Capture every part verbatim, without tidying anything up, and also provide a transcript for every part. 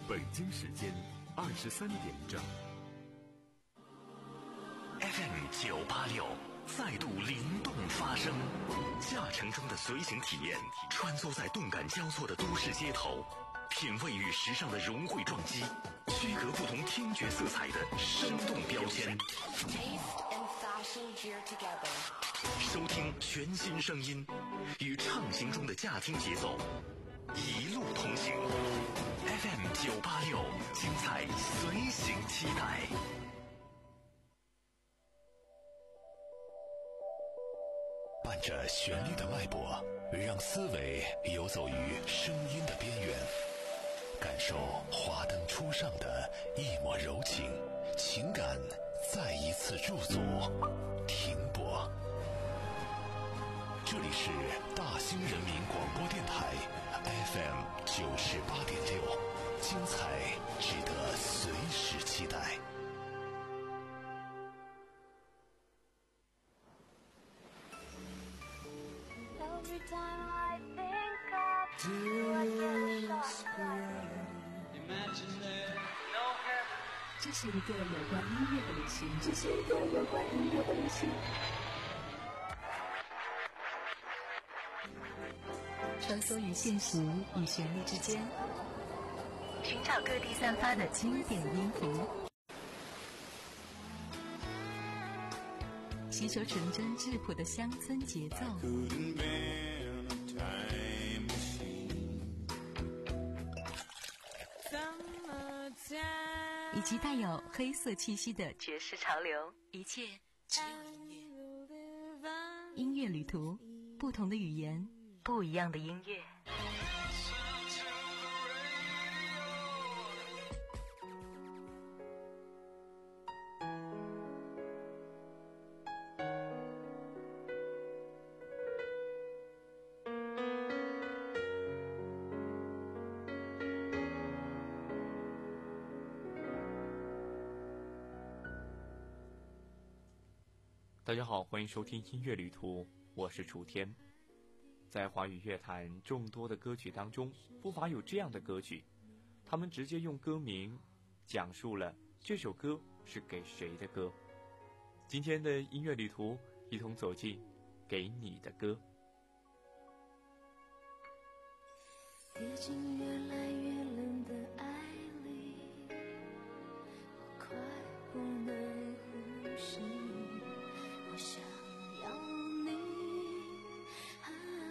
北京时间二十三点整。 F M 九八六再度灵动发声，驾乘中的随行体验，穿梭在动感交错的都市街头，品味与时尚的融汇撞击，区隔不同听觉色彩的生动标签。收听全新声音，与畅行中的驾听节奏，一路同行。F M 九八六，精彩随行期待。伴着旋律的脉搏，让思维游走于声音的边缘，感受华灯初上的一抹柔情，情感再一次驻足停泊。这里是大兴人民广播电台 F M 九十八点六，精彩值得随时期待。 Every time I think of you, I get desperate. Imagine there no heaven. 这是一个有关音乐的旅行，这是一个有关音乐的旅行。穿梭于现实与旋律之间，寻找各地散发的经典音符，吸收纯真质朴的乡村节奏，以及带有黑色气息的爵士潮流，一切只有音乐。音乐旅途，不同的语言，不一样的音乐。 大家好，欢迎收听音乐旅途，我是楚天。在华语乐坛众多的歌曲当中，不乏有这样的歌曲，他们直接用歌名讲述了这首歌是给谁的歌。今天的音乐旅途，一同走进给你的歌。 跌进越来越冷的爱里，我快不能呼吸，我想要你啊，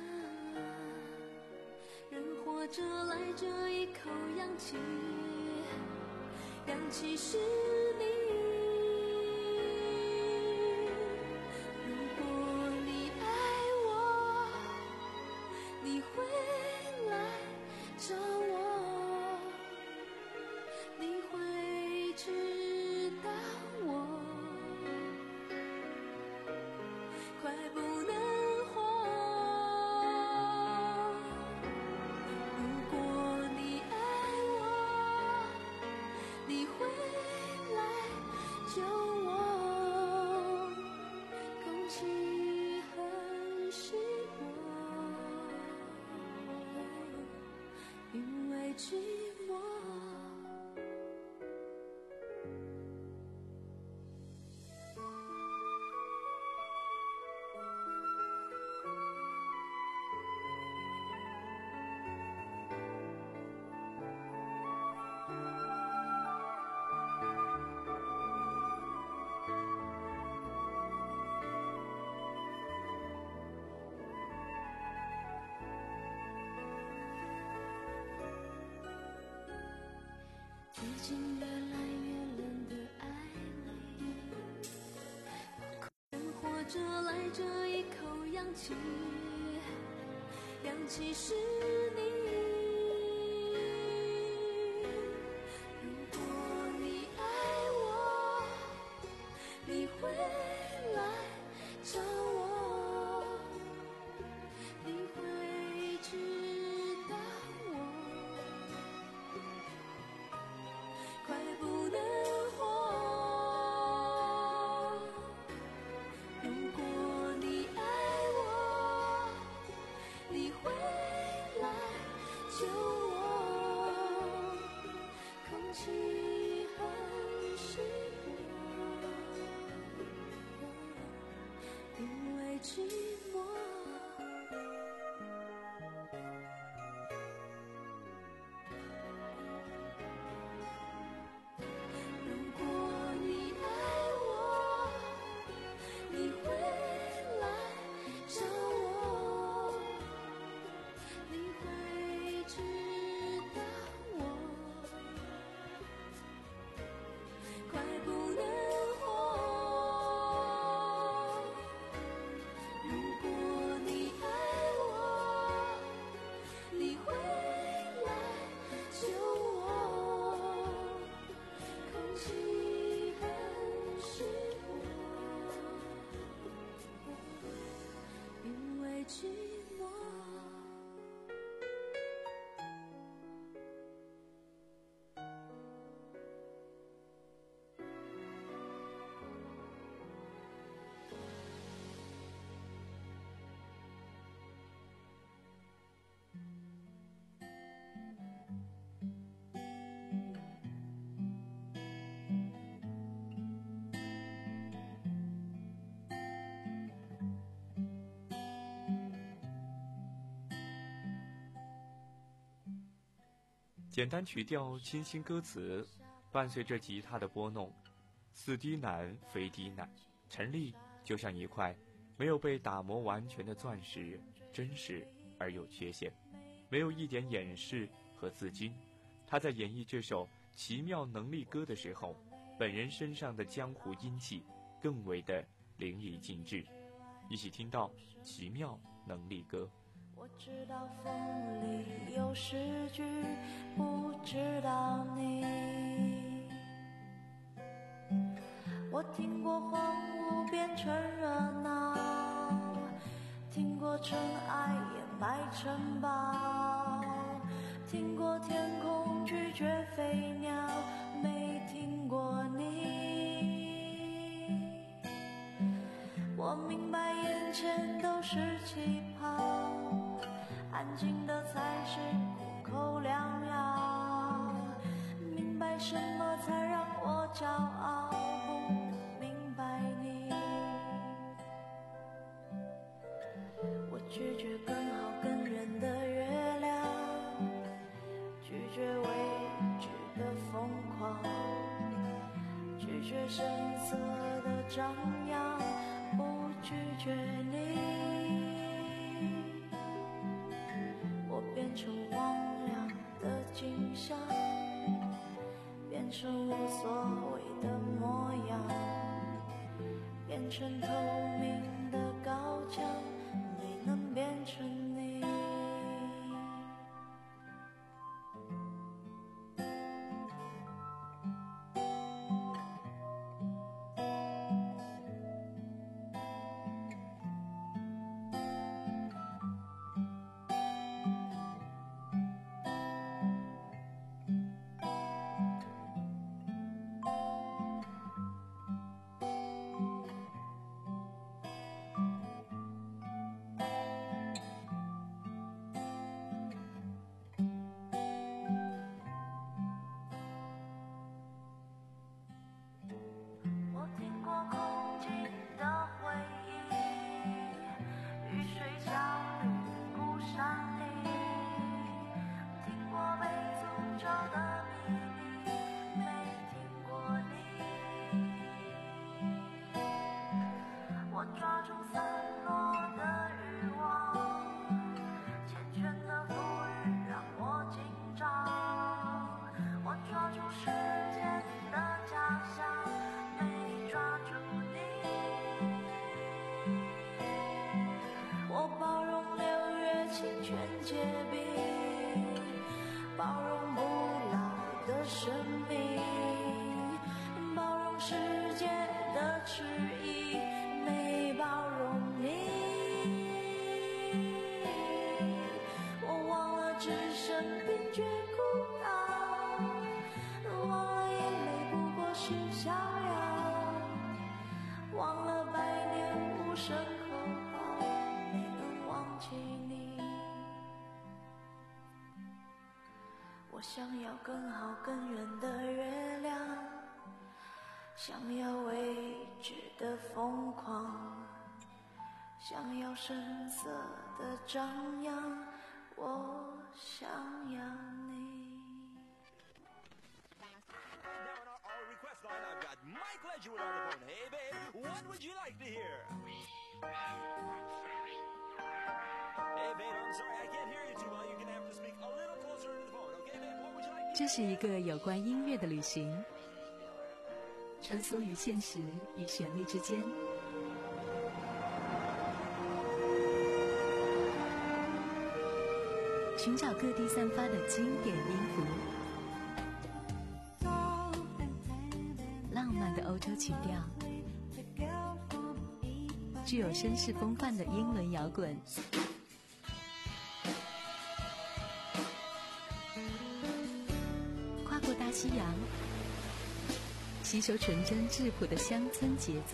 人活着来这一口氧气，氧气是你。如果你爱我，你会来找我，你会知道我快不能活。如果你爱我，你会来救我。空气很稀薄，因为寂寞。跌进越来越冷的爱里，人活着来这一口氧气，氧气是你。如果你爱我，你会来找我，你会知道我快不能活。如果你爱我，你会来简单曲调，清新歌词，伴随着吉他的拨弄，似低难非低难，陈粒就像一块没有被打磨完全的钻石，真实而有缺陷，没有一点掩饰和自矜。他在演绎这首奇妙能力歌的时候，本人身上的江湖阴气更为的淋漓尽致。一起听到奇妙能力歌。 我知道风里有诗句，不知道你。我听过荒芜变成热闹，听过尘埃掩埋城堡，听过天空拒绝飞鸟，没听过你。我明白眼前都是气泡，安静的才是苦口良药，明白什么才让我骄傲，不明白你。我拒绝更好更圆的月亮，拒绝未知的疯狂，拒绝声色的张扬，不拒绝你。变成荒凉的景象，变成无所谓的模样，变成透明的高墙，没能变成你。包容不老的生命，包容世界的迟疑，没包容你。我忘了置身边觉孤岛，忘了眼泪不过是逍遥，忘了百年无声口号，没能忘记你。我想要更好更远的月亮，想要未知的疯狂，想要声色的张扬，我想要你。 这是一个有关音乐的旅行，穿梭于现实与旋律之间，寻找各地散发的经典音符，浪漫的欧洲曲调，具有绅士风范的英伦摇滚，跨过大西洋，吸收纯真质朴的乡村节奏。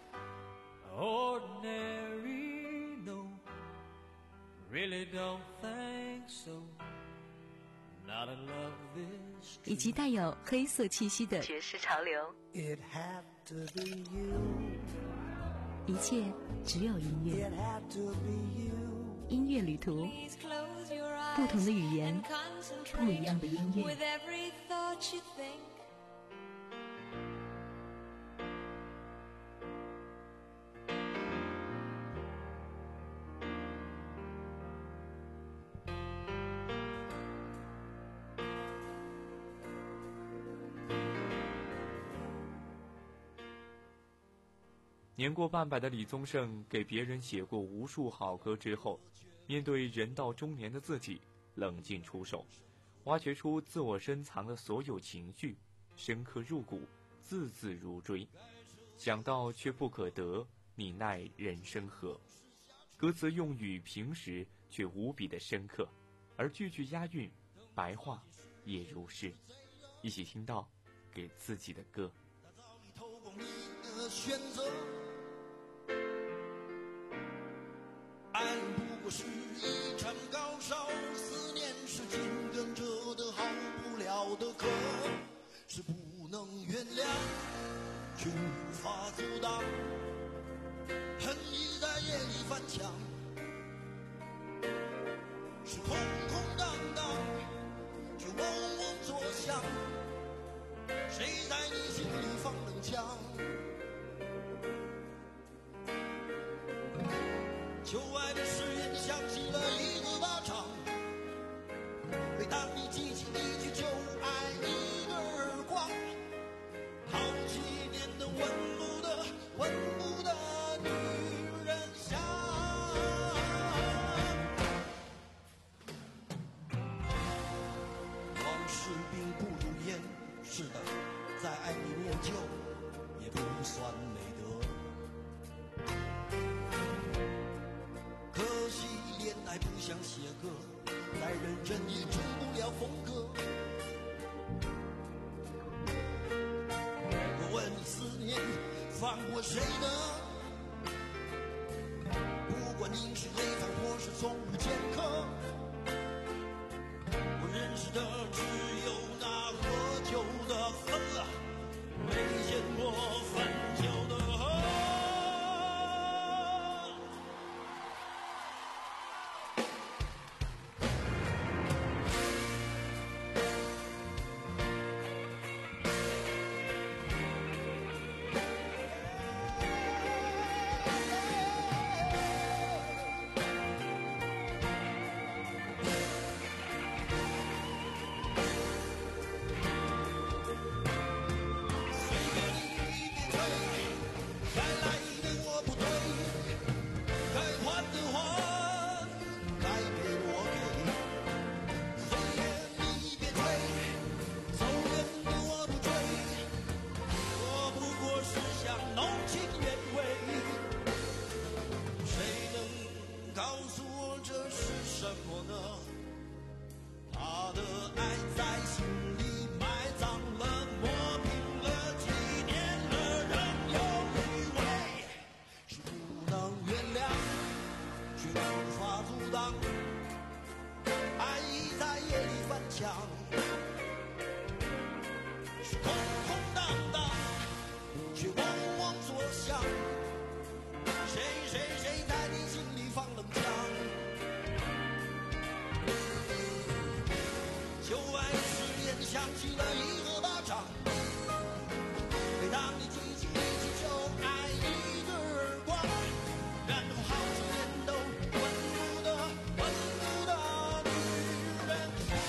Ordinary, no, really don't think so. Not in love this. 以及带有黑色气息的爵士潮流。 It had to be you. 一切只有音乐。 It had to be you. 音乐旅途。 Please close your eyes. 不同的语言，不一样的音乐。 年过半百的李宗盛给别人写过无数好歌之后，面对人到中年的自己，冷静出手，挖掘出自我深藏的所有情绪，深刻入骨，字字如锥。想到却不可得，你奈人生何？歌词用语平实，却无比的深刻，而句句押韵，白话也如是。一起听到给自己的歌。 选择爱不过是一场高烧，思念是紧跟着的好不了的渴，是不能原谅却无法阻挡，恨意在夜里翻墙，是空空荡荡却嗡嗡作响，谁在你心里放冷枪？旧爱的誓言响起了一个巴掌，每当你记起一句就爱一个耳光，好几年的温不得温不得女人香，往事并不如烟，是的，再爱你念旧也不算美德，可惜恋爱不像写歌，再认真也成不了风格。我问你思念放过谁呢？不管你是累犯或是从无前科，我认识的只有那喝酒的喝，没见过分酒的喝。响起了一个巴掌，每当你记起一句就爱一个耳光，然后好几年都闻不得闻不得女人香，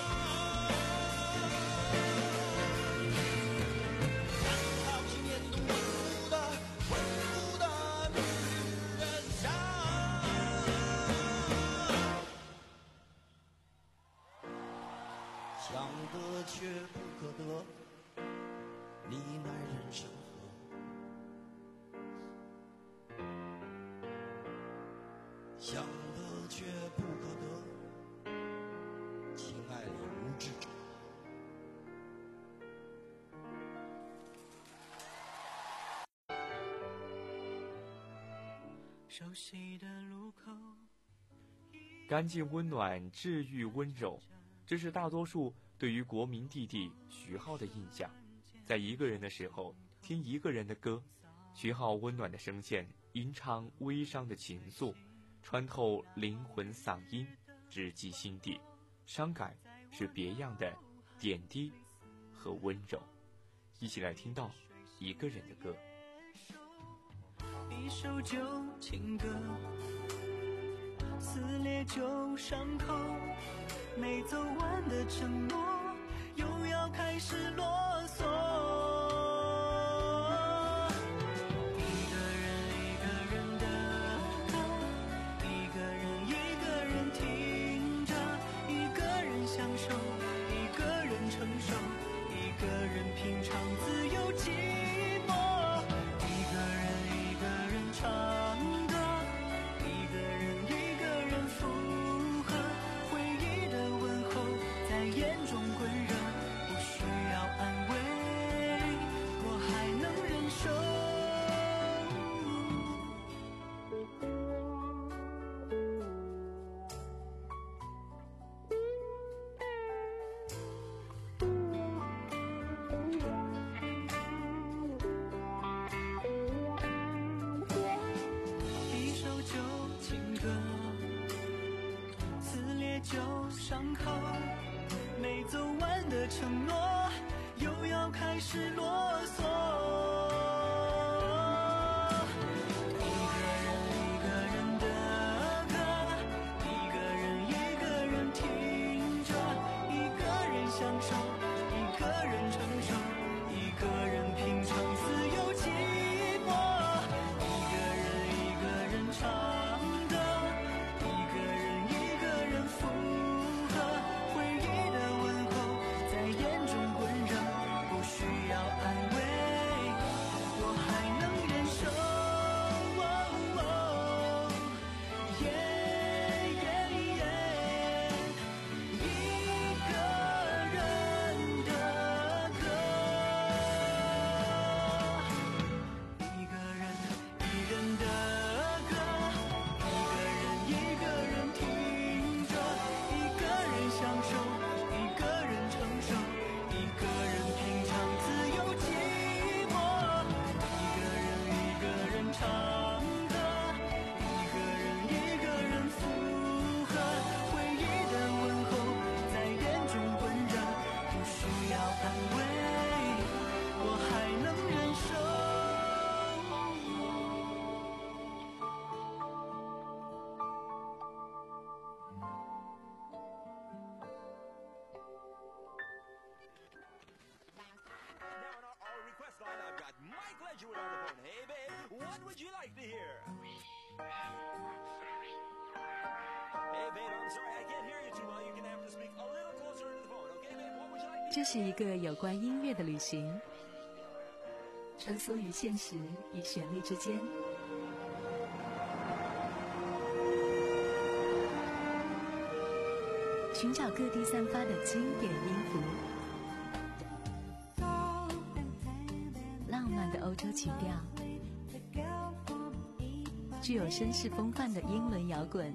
然后好几年都闻不得闻不得女人香。想得却不可得，你奈人生何？想得却不可得，情爱里无知者。 熟悉的路口， 干净温暖，治愈温柔，这是大多数对于国民弟弟徐浩的印象。在一个人的时候听一个人的歌，徐浩温暖的声线吟唱微伤的情愫，穿透灵魂嗓音， 直击心底，伤感是别样的点滴和温柔。一起来听到一个人的歌。 一首旧情歌，撕裂旧伤口，没走完的承诺又要开始啰嗦。一个人一个人的歌，一个人一个人听着，一个人享受，一个人承受，一个人品尝自由寂寞。一个人一个人唱歌，一个人一个人附和，回忆的问候在眼中滚热，不需要安慰，我还能忍受。一首旧情歌，撕裂旧伤口，没走完的承诺又要开始啰嗦。一个人一个人的歌，一个人一个人听着，一个人享受，一个人承受，一个人品尝自由寂寞。一个人一个人唱歌，一个人一个人附和，回忆的问候在眼中滚热，不需要安慰，我还能忍受。耶耶耶，一个人的歌，一个人一个人的歌，一个人一个人听着，一个人享受，一个人承受，一个人品尝自由寂寞。一个人一个人唱歌，一个人一个人附和，回忆的问候在眼中滚热，不需要安慰，我还能忍受。 Now on our, our request line, I've got Mike Ledgerwood on the phone. Hey, babe, what would you like to hear? Hey, babe, I'm sorry, I can't hear you too well. You're gonna have to speak a little closer to the phone, okay, babe? What would you like to 这是一个有关音乐的旅行，穿梭于现实与旋律之间。寻找各地散发的经典音符，浪漫的欧洲曲调，具有绅士风范的英伦摇滚，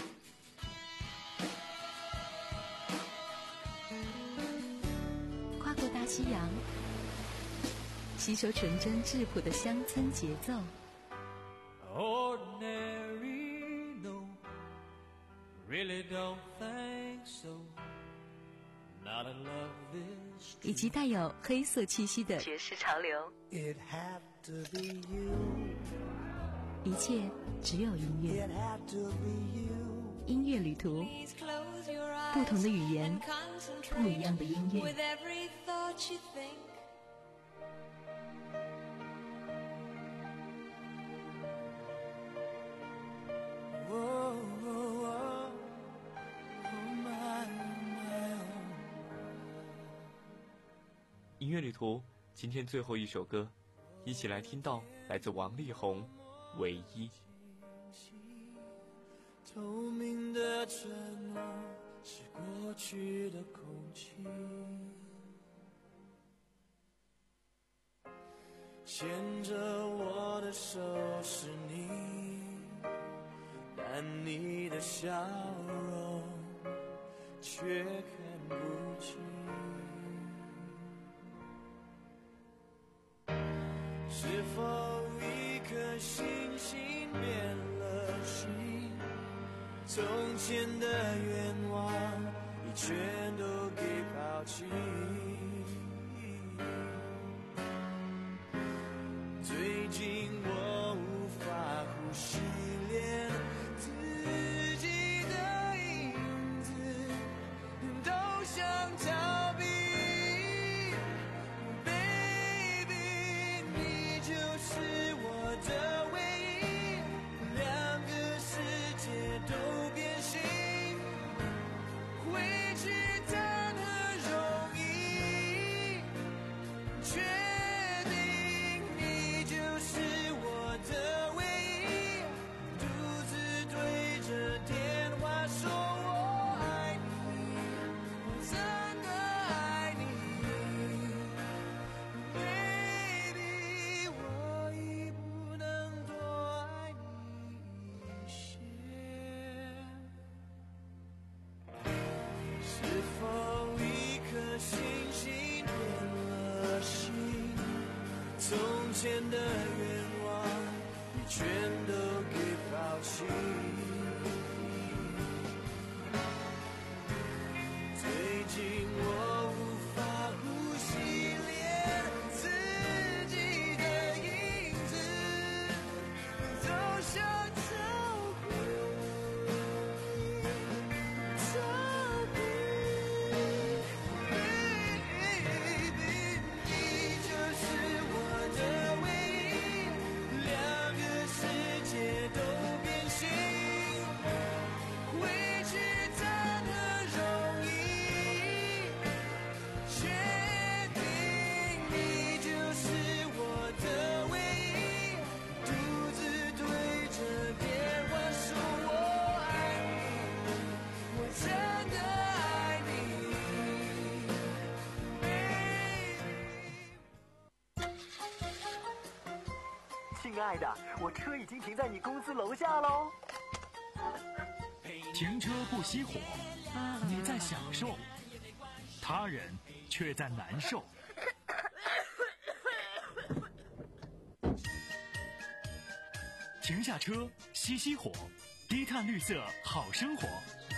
跨过大西洋，吸收纯真质朴的乡村节奏。 Ordinary, no, really don't think so. Not in love this 以及带有黑色气息的爵士潮流， It had to be you. 一切只有音乐。 It had to be you. 音乐旅途，不同的语言，不一样的音乐。 Whoa, whoa, whoa. Oh my, my, oh. 音乐旅途，今天最后一首歌，一起来听到来自王力宏《唯一》。 透明的承诺是过去的空气，牵着我的手是你，但你的笑容却看不清。是否一颗星星变了心？从前的愿望已全都给抛弃。最近我无法呼吸，连自己的影子都想逃避。Baby， 你就是我的唯一，两个世界都变形，回去谈何容易，确定你就是我的唯一，独自对着电话说我爱你，我真的爱你。Baby， 我已不能多爱你一些。是否一颗星星变了心？从前的愿望已全都给抛弃。最近我无法呼吸，连自己的影子都想逃避，逃避。Baby， 你就是我的唯一，两个世界都变形，回去谈何容易，确定你就是我的唯一，独自对着电话说我爱你，我真的爱你。 亲爱的，我车已经停在你公司楼下喽。 停车不熄火，你在享受，他人却在难受。停下车，熄熄火，低碳绿色好生活。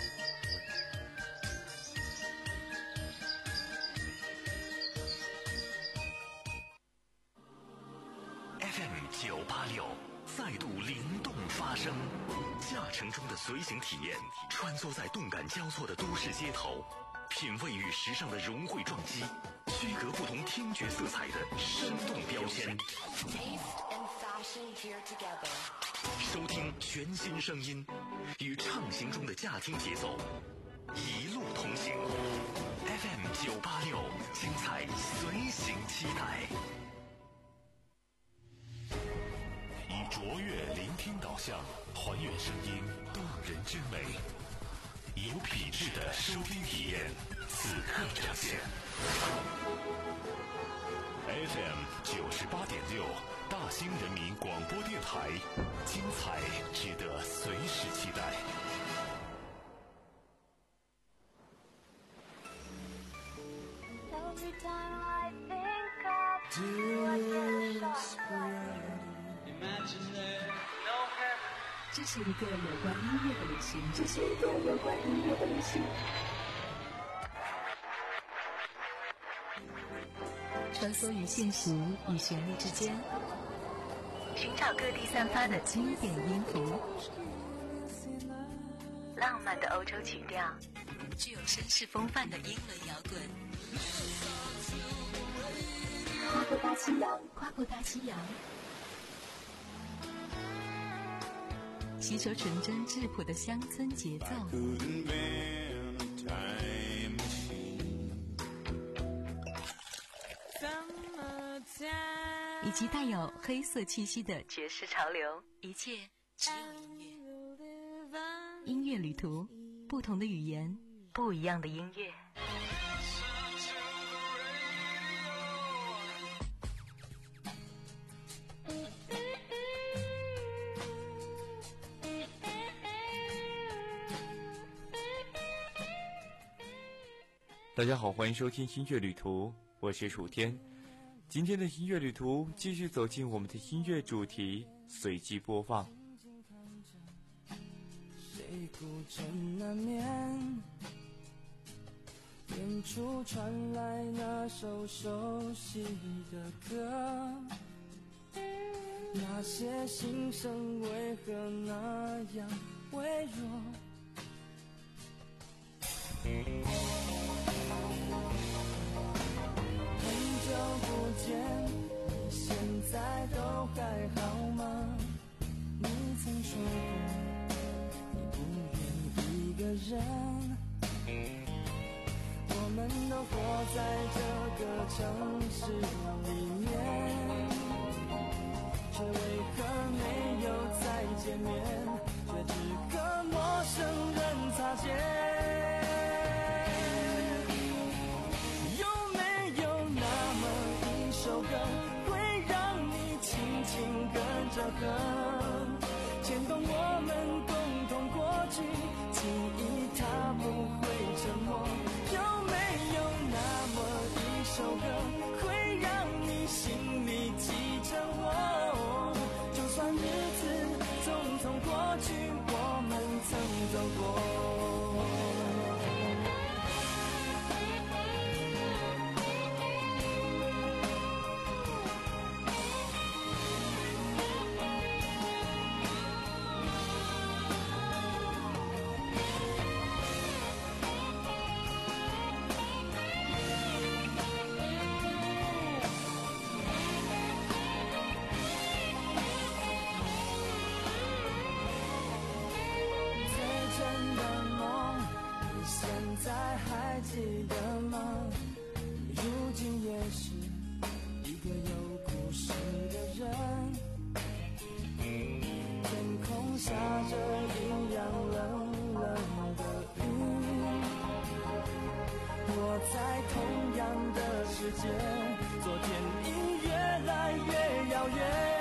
F M 九八六再度灵动发声，驾乘中的随行体验，穿梭在动感交错的都市街头，品味与时尚的融汇撞击，区隔不同听觉色彩的生动标签。收听全新声音，与畅行中的驾听节奏，一路同行。F M 九八六，精彩随行期待。以卓越聆听导向，还原声音动人之美，有品质的收听体验，此刻呈现。F M 九十八点六，大兴人民广播电台，精彩值得随时期待。 Every time I think of you, I get shot. 这是一个有关音乐的旅行，这是一个有关音乐的旅行。穿梭于现实与旋律之间，寻找各地散发的经典音符，浪漫的欧洲曲调，具有绅士风范的英伦摇滚。跨过大西洋，跨过大西洋。吸收纯真质朴的乡村节奏，以及带有黑色气息的爵士潮流，一切只有音乐。音乐旅途，不同的语言，不一样的音乐。 大家好，欢迎收听音乐旅途，我是楚天。今天的音乐旅途继续走进我们的音乐主题随机播放。 孤枕难眠，远处传来那首熟悉的歌，那些心声为何那样微弱？很久不见，你现在都还好吗？你曾说过你不愿一个人，我们都活在这个城市里面，却为何没有再见面，却只和陌生人擦肩。有没有那么一首歌，会让你轻轻跟着和，牵动我们共同过去，记忆它不会沉默。有没有那么一首歌，会让你心里记着我？就算日子匆匆过去，我们曾走过。记得吗？如今也是一个有故事的人。天空下着阴阳冷冷的雨，我在同样的世界，昨天已越来越遥远。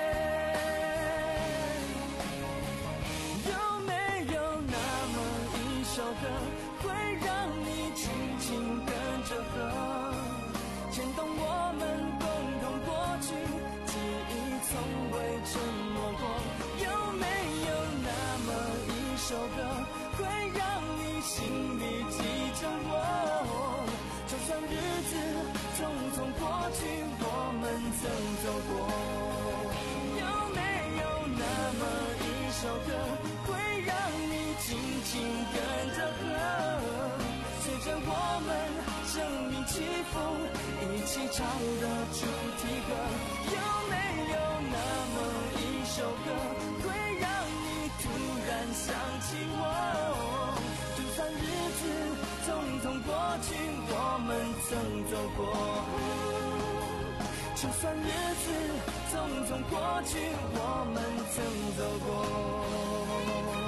有没有那么一首歌，会让你轻轻跟着和，牵动我们共同过去，记忆从未沉默过。有没有那么一首歌，会让你心里记着我？就算日子匆匆过去，我们曾走过。有没有那么一首歌，会让你轻轻跟着和，随着我们生命起伏，一起唱的主题歌。有没有那么一首歌，会让你突然想起我？就算日子匆匆过去，我们曾走过。就算日子匆匆过去，我们曾走过。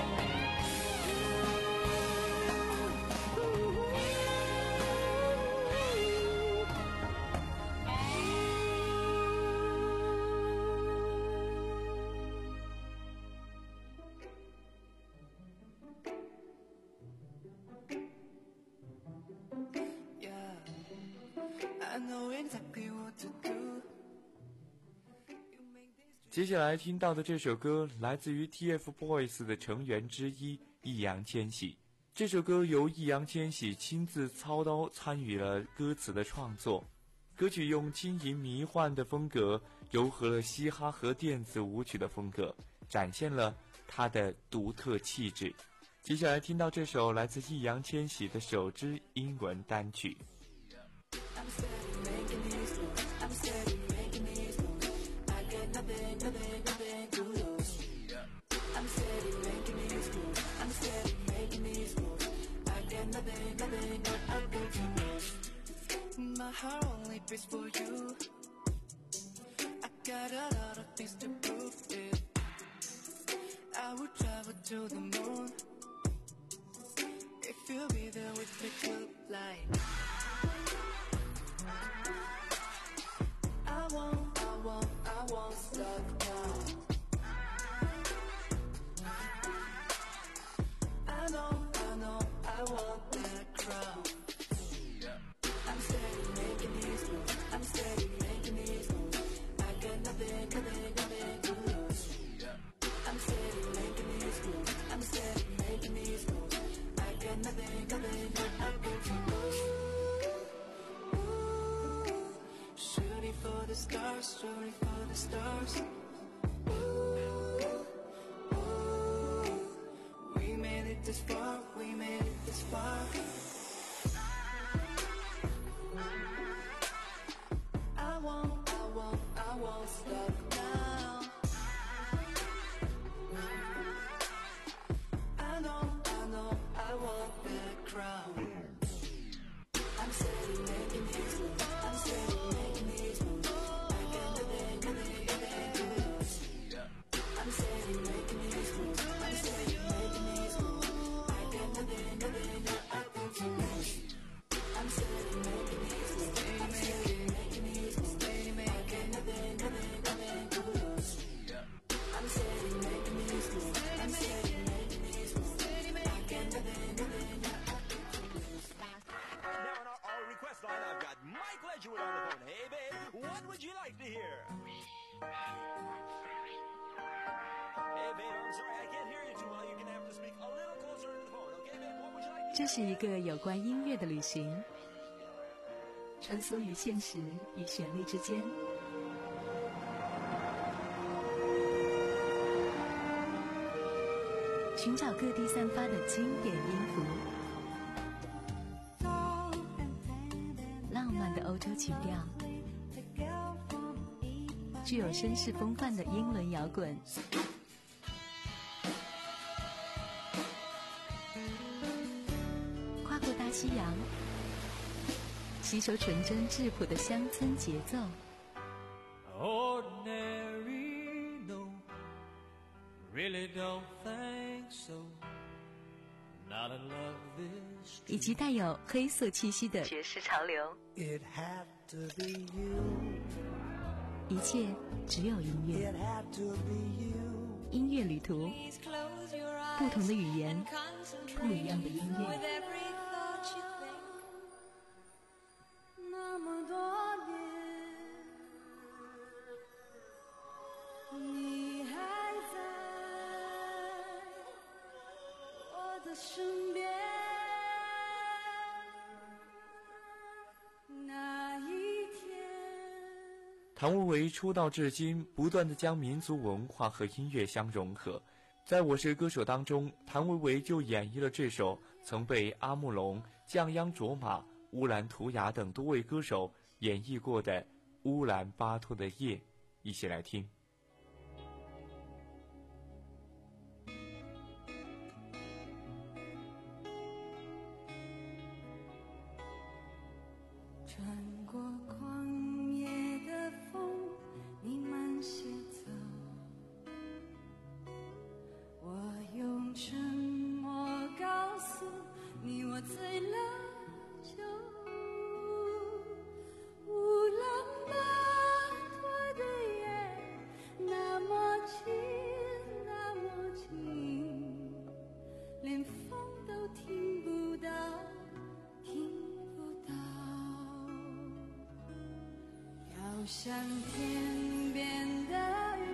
接下来听到的这首歌来自于 T F Boys 的成员之一易烊千玺。这首歌由易烊千玺亲自操刀参与了歌词的创作，歌曲用轻盈迷幻的风格糅合了嘻哈和电子舞曲的风格，展现了他的独特气质。接下来听到这首来自易烊千玺的首支英文单曲。 My heart only beats for you. I got a lot of things to prove it. I would travel to the moon if you'll be there with me tonight. I won't, I won't, I won't stop now. I know, I know, I want that crown. I'm steady making these moves. I'm steady making these moves. I got nothing, nothing, nothing to lose. I'm steady making these moves. I'm steady making stars, story for the stars. Ooh, ooh, we made it this far, we made it this far. I won't, I won't, I won't stop now. I know, I know, I want that crown. I'm steady making these moves, I'm steady making these moves. I can't do that, do that, do that, do this. I'm steady making these moves, I'm steady making these moves. I can't do that, do that, do I think too much. I'm steady making these moves, I'm steady making these moves. I can't do that, do that, do that, do this. I'm steady making these moves, I'm steady making these moves. I can't do that, do that, do I think too much. Now on our, our request line, I've got Mike Ledgerwood on the phone. Hey, babe, what would you like to hear? Hey, babe, I'm sorry, I can't hear you too well. You're gonna have to speak a little closer to the phone, okay, babe? What would you like to hear? 这是一个有关音乐的旅行，穿梭于现实与旋律之间。寻找各地散发的经典音符，浪漫的欧洲曲调，具有绅士风范的英伦摇滚，跨过大西洋，吸收纯真质朴的乡村节奏。 Ordinary, no, really don't think so. Not in love this. 以及带有黑色气息的爵士潮流。 It had to be you. 一切只有音乐。 It had to be you. 音乐旅途，不同的语言，不一样的音乐。 那么多年，你还在我的身边。那一天， 谭维维出道至今，不断地将民族文化和音乐相融合。在我是歌手当中，谭维维就演绎了这首曾被阿木龙、降央卓玛、乌兰图雅等多位歌手演绎过的《乌兰巴托的夜》，一起来听。 穿过旷野的风，你慢些走。我用沉默告诉你，我醉了酒。乌兰巴托的夜，那么近，那么近，连风都听不到，听不到。要向天边的云。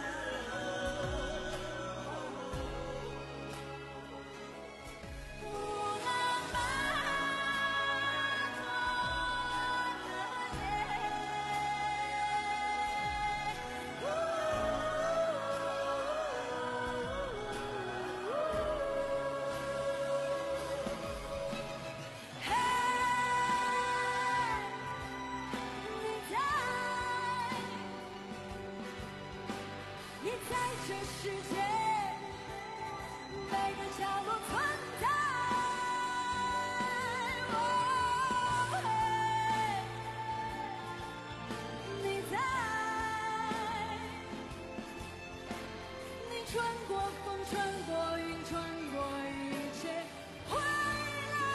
你在这世界每个角落存在。哦嘿，你在，你穿过风，穿过云，穿过一切，回来。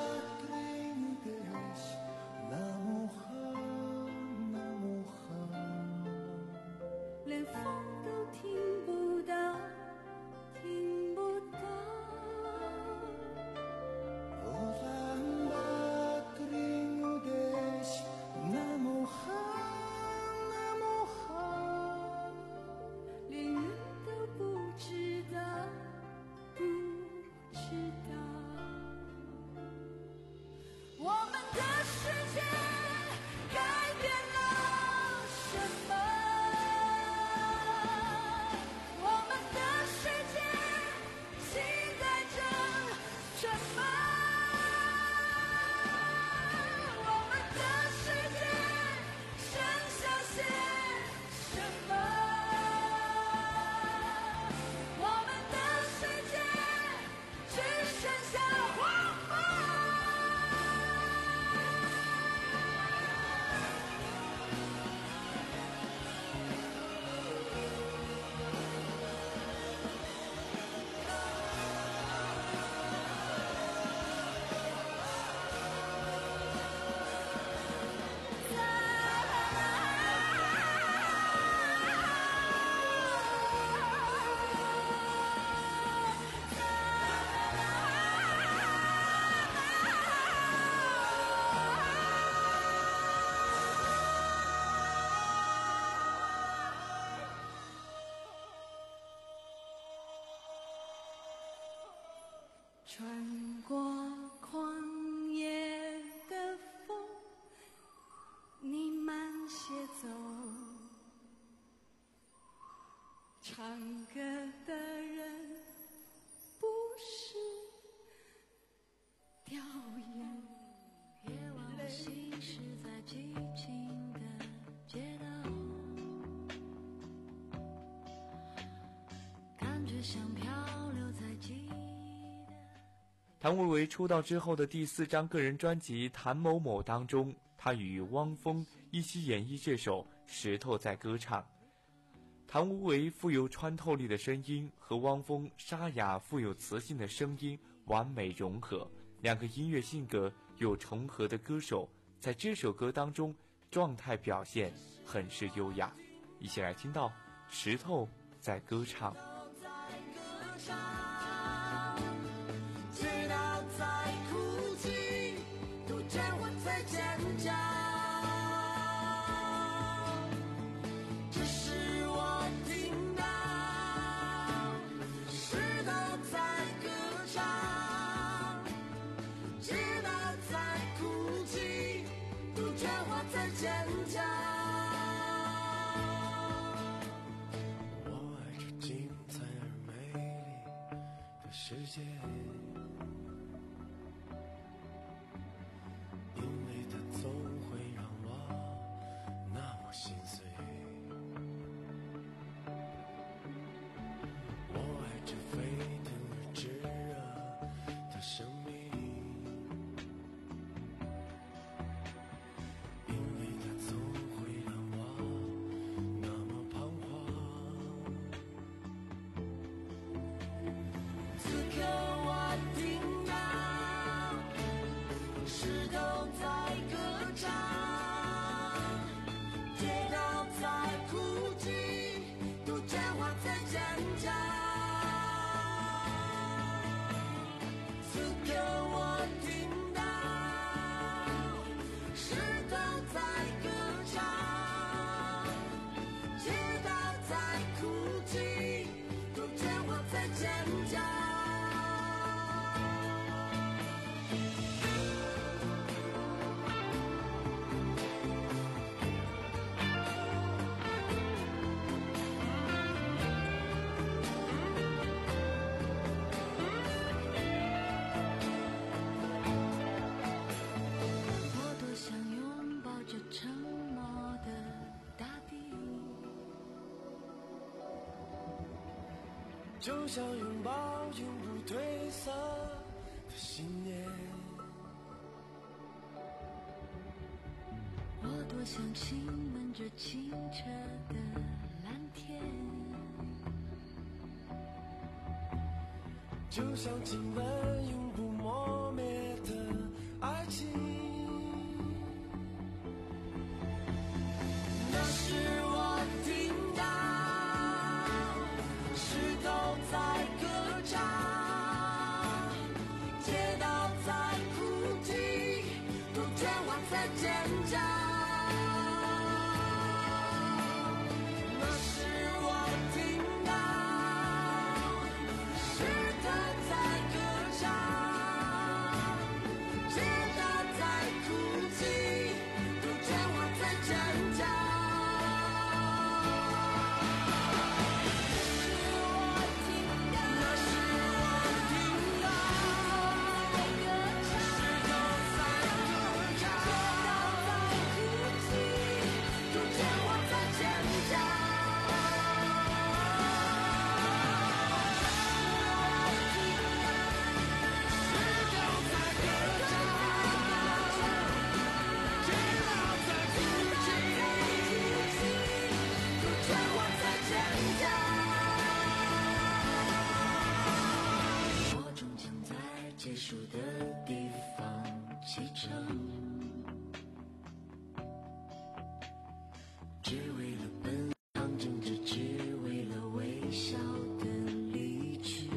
那么好，那么好。 穿过旷野的风，你慢些走。唱歌的人不是吊唁。 夜晚行驶在寂静的街道，感觉像漂流在记忆的。 谭维维出道之后的第四张个人专辑《谭某某》当中，他与汪峰一起演绎这首《石头在歌唱》。谭维维富有穿透力的声音和汪峰沙哑富有磁性的声音完美融合，两个音乐性格有重合的歌手在这首歌当中状态表现很是优雅。一起来听到石头在歌唱。 街道在哭泣，杜鹃花在尖叫，只是我听到石头在歌唱，街道在哭泣，杜鹃花在尖叫。 我爱这精彩而美丽的世界，因为它总会让我那么心碎。我爱这沸腾而炙热的生命，因为它总会让我那么彷徨。 此刻我听到石头在歌唱，街道在哭泣，杜鹃花在尖叫。此刻我听到石头在歌唱，街道在哭泣，杜鹃花在尖叫。我多想拥抱这沉默的大地， 就像拥抱永不褪色的信念。 我多想亲吻这清澈的蓝天， 就像亲吻永不磨灭的爱情。 那时我听到石头在歌唱，街道在哭泣，杜鹃花在尖叫。那时我听到石头在歌唱，街道在哭泣，杜鹃花在尖叫。我终将在结束的地方启程，只为了奔向政治，只为了微笑的离去。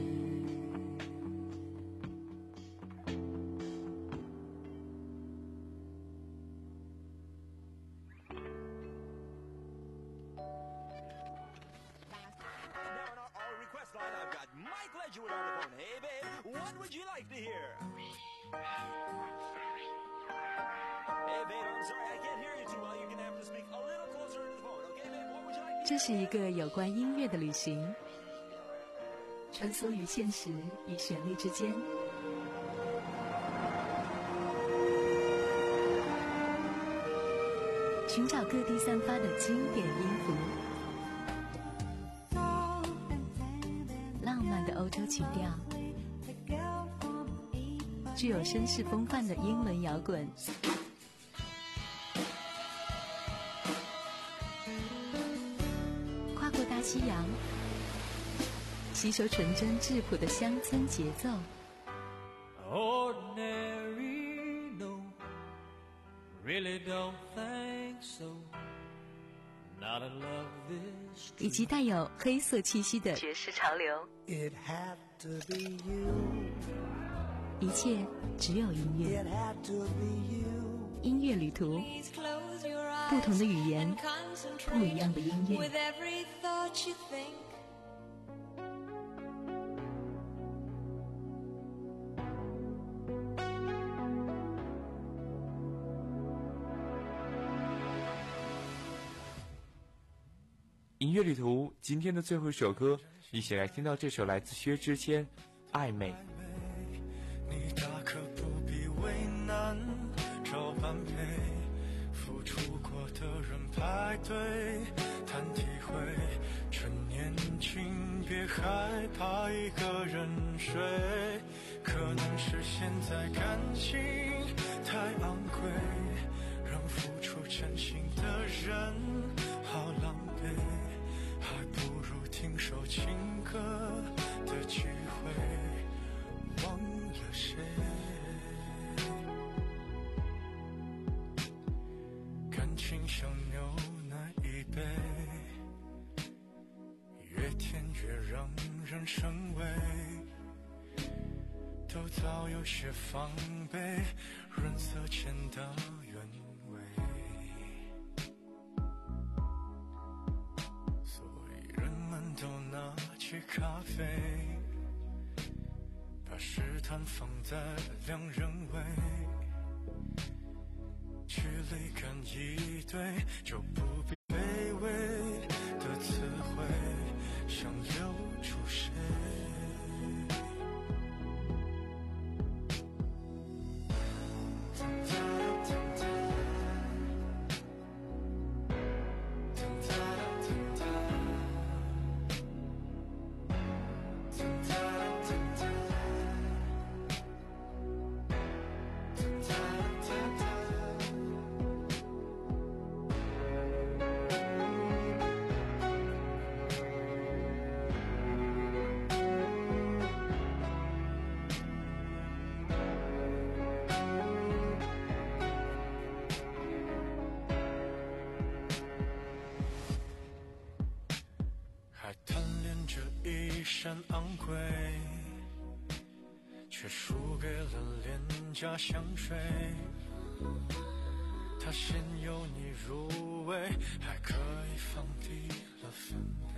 Now on our, our request line, I've got Mike Ledgerwood on the phone. Hey, babe, What would you like to hear? Hey, babe, I'm sorry, I can't hear you too well. You're gonna have to speak a little closer to the phone, okay, babe? What would you like to hear? 这是一个有关音乐的旅行，穿梭于现实与旋律之间。寻找各地散发的经典音符，浪漫的欧洲曲调，具有绅士风范的英伦摇滚，跨过大西洋，吸收纯真质朴的乡村节奏。 Ordinary, no, really don't think so. Not in love this. 以及带有黑色气息的爵士潮流。 It had to be you. 一切只有音乐。 It had to be you. 音乐旅途，不同的语言，不一样的音乐。 With every thought you think. 音乐旅途今天的最后一首歌，一起来听到这首来自薛之谦《暧昧》。 你大可不必为难，找般配，付出过的人排队谈体会，趁年轻别害怕一个人睡，可能是现在感情太昂贵，让付出真心的人好狼狈，还不如听首情歌的机会，忘了谁。感情像牛奶一杯，越甜越让人生畏，都早有些防备，润色前的原味。所以人们都拿起咖啡，把试探放在两人位，距离感一对，就不必卑微的词汇，想留住谁。还贪恋着一身昂贵，却输给了廉价香水。他先由你入味，还可以放低了分贝。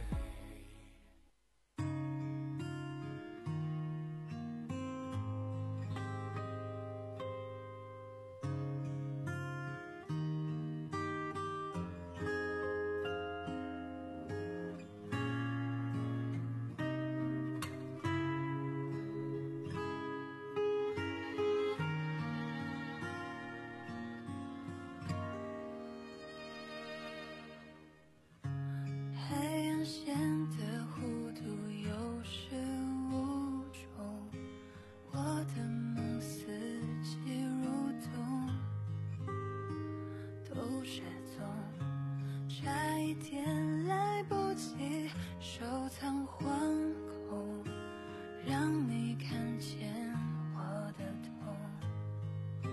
黑暗显得糊涂，有始无终。我的梦四季如冬，都失踪，差一点来不及收藏惶恐，让你看见我的痛。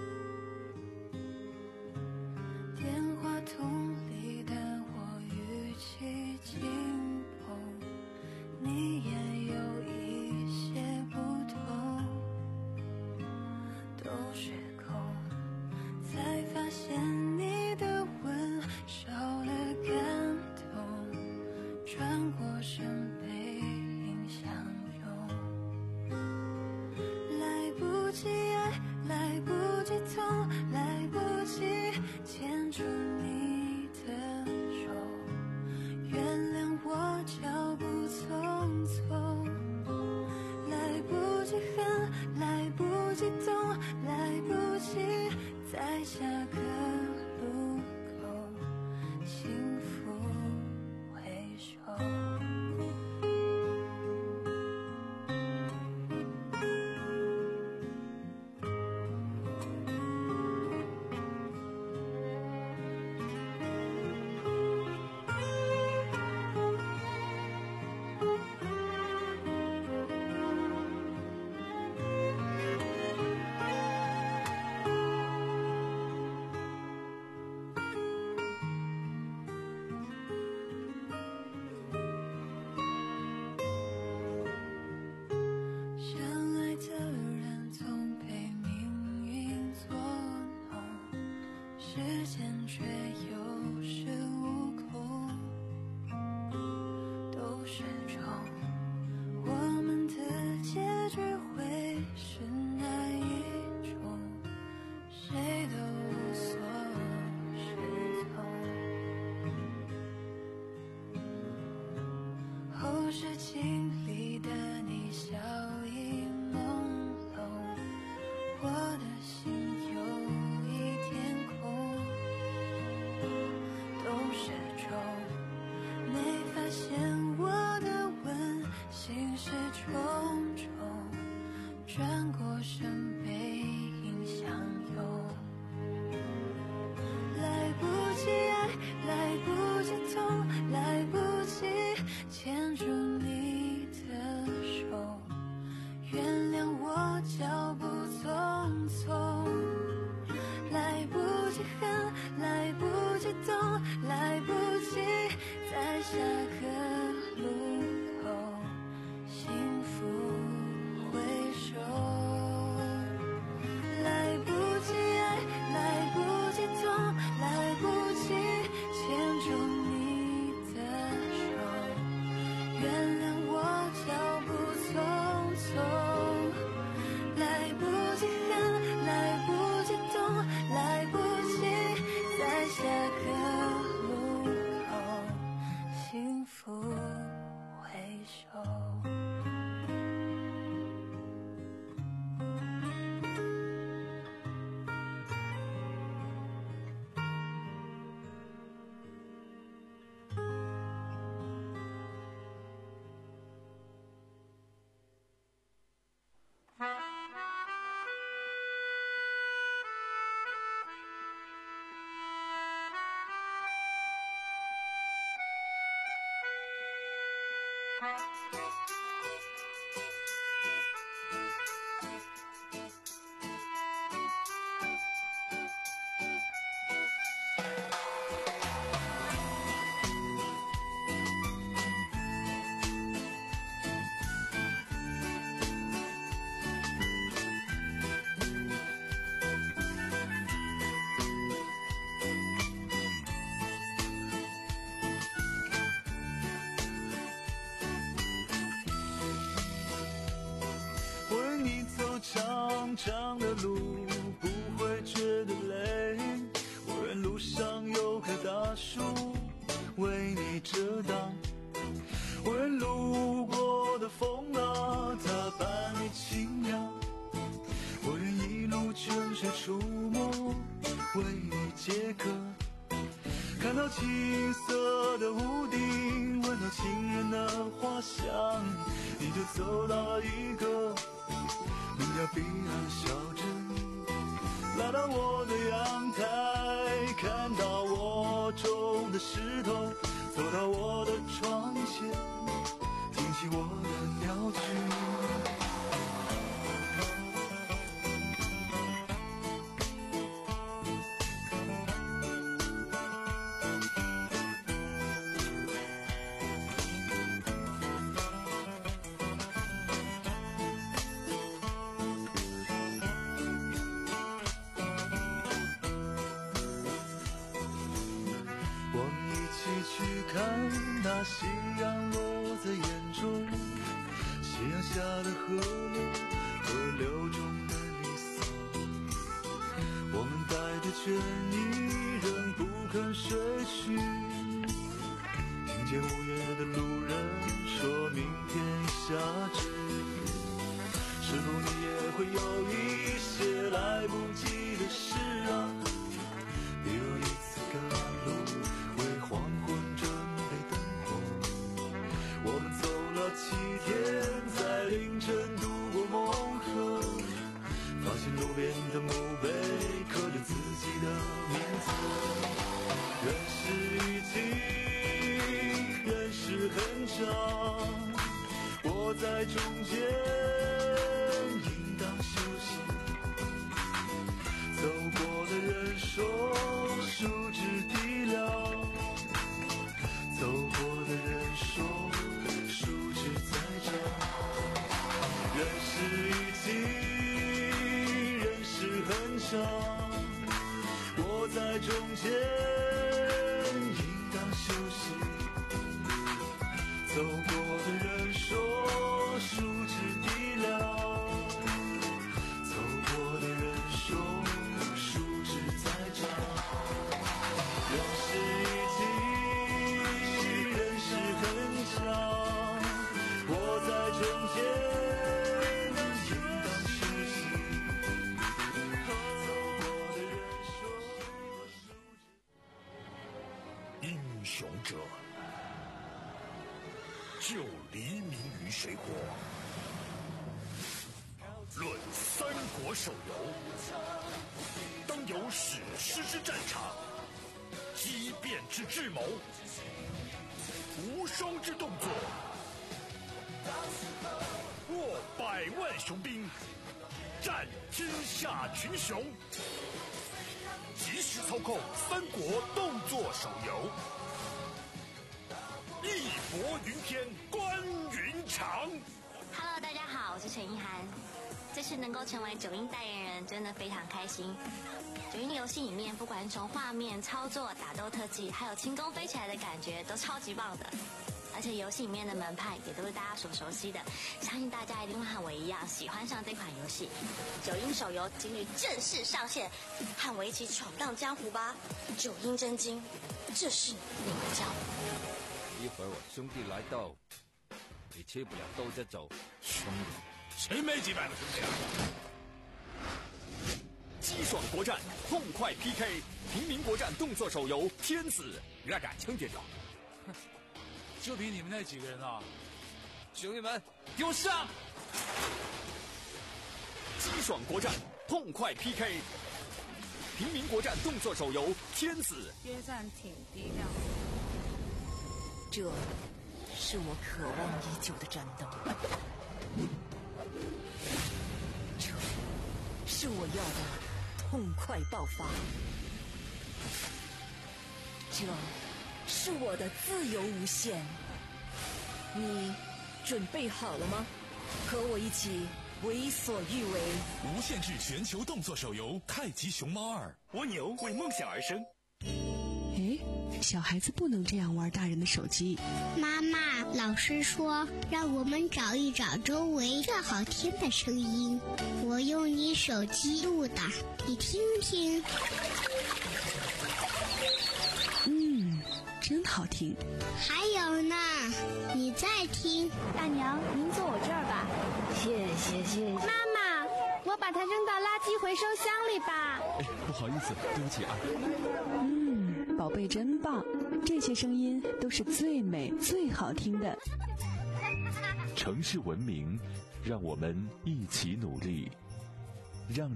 电话筒里的我语气紧绷，你也有一些不同，都是空，才发现你的吻少了感动，转过身背影相拥。 重重，转过身背影相拥。来不及爱，来不及痛，来不及牵住你的手，原谅我脚步匆匆。来不及恨，来不及懂，来不及在下个路口幸福回首。来不及爱，来不及痛，来不及牵住你的手，原谅我脚步匆匆。来不及恨，来不及懂，来不及在下个路口幸福回首。 长长的路不会觉得累，我愿路上有棵大树为你遮挡，我愿路过的风啊它伴你轻扬，我愿一路泉水出没为你解渴，看到青色的屋顶，闻到情人的花香，你就走到了一个名叫彼岸小镇，来到我的阳台，看到我种的石头，走到我的窗前，听起我的鸟句。看那夕阳落在眼中，夕阳下的河流，河流中的离骚，我们带着倦意仍不肯睡去，听见午夜的路人说明天下雨，是否你也会有一些来不及的事啊，比如一次赶路为黄昏七天在凌晨度过梦河，发现路边的墓碑刻着自己的名字，人是雨季，人是很长，我在中间应当休息，走过的人说树枝低了，走过的人说树枝在这，人是雨季，人是很长，我在中间应当休息，走过的人说树枝低了，走过的人说树枝在这，人是雨季，人是很长，我在中间应当休息，走过的人说英雄者就黎明于水火， 国手游，当有史诗之战场，激变之智谋，无双之动作，握百万雄兵，战天下群雄。即时操控三国动作手游，义薄云天，关云长。 Hello， 大家好，我是陈意涵。这次能够成为九阴代言人，真的非常开心。九阴游戏里面，不管从画面、操作、打斗特技，还有轻功飞起来的感觉，都超级棒的。而且游戏里面的门派也都是大家所熟悉的，相信大家一定会和我一样喜欢上这款游戏。九阴手游今日正式上线，和我一起闯荡江湖吧！九阴真经，这是你的教。 一会儿我兄弟来到，你吃不了兜着走。 兄弟，谁没几百个兄弟啊？ 激爽国战，痛快 P K， 平民国战动作手游《天子》，让感情节奏。 就凭你们那几个人啊！ 兄弟们，给我上！激爽国战，痛快 P K， 平民国战动作手游《天子》。 约战挺低调。 这是我渴望已久的战斗，这是我要的痛快爆发，这是我的自由无限。你准备好了吗？和我一起为所欲为。 无限制全球动作手游《太极熊猫二》， 蜗牛为梦想而生。 哎，小孩子不能这样玩大人的手机。 妈妈，老师说让我们找一找周围最好听的声音，我用你手机录的，你听听。 嗯，真好听。 还有呢，你再听。 大娘，您坐我这儿吧。 谢谢谢谢。 妈妈，我把它扔到垃圾回收箱里吧。 哎，不好意思，对不起啊。 嗯，宝贝真棒，这些声音都是最美最好听的。 城市文明，让我们一起努力。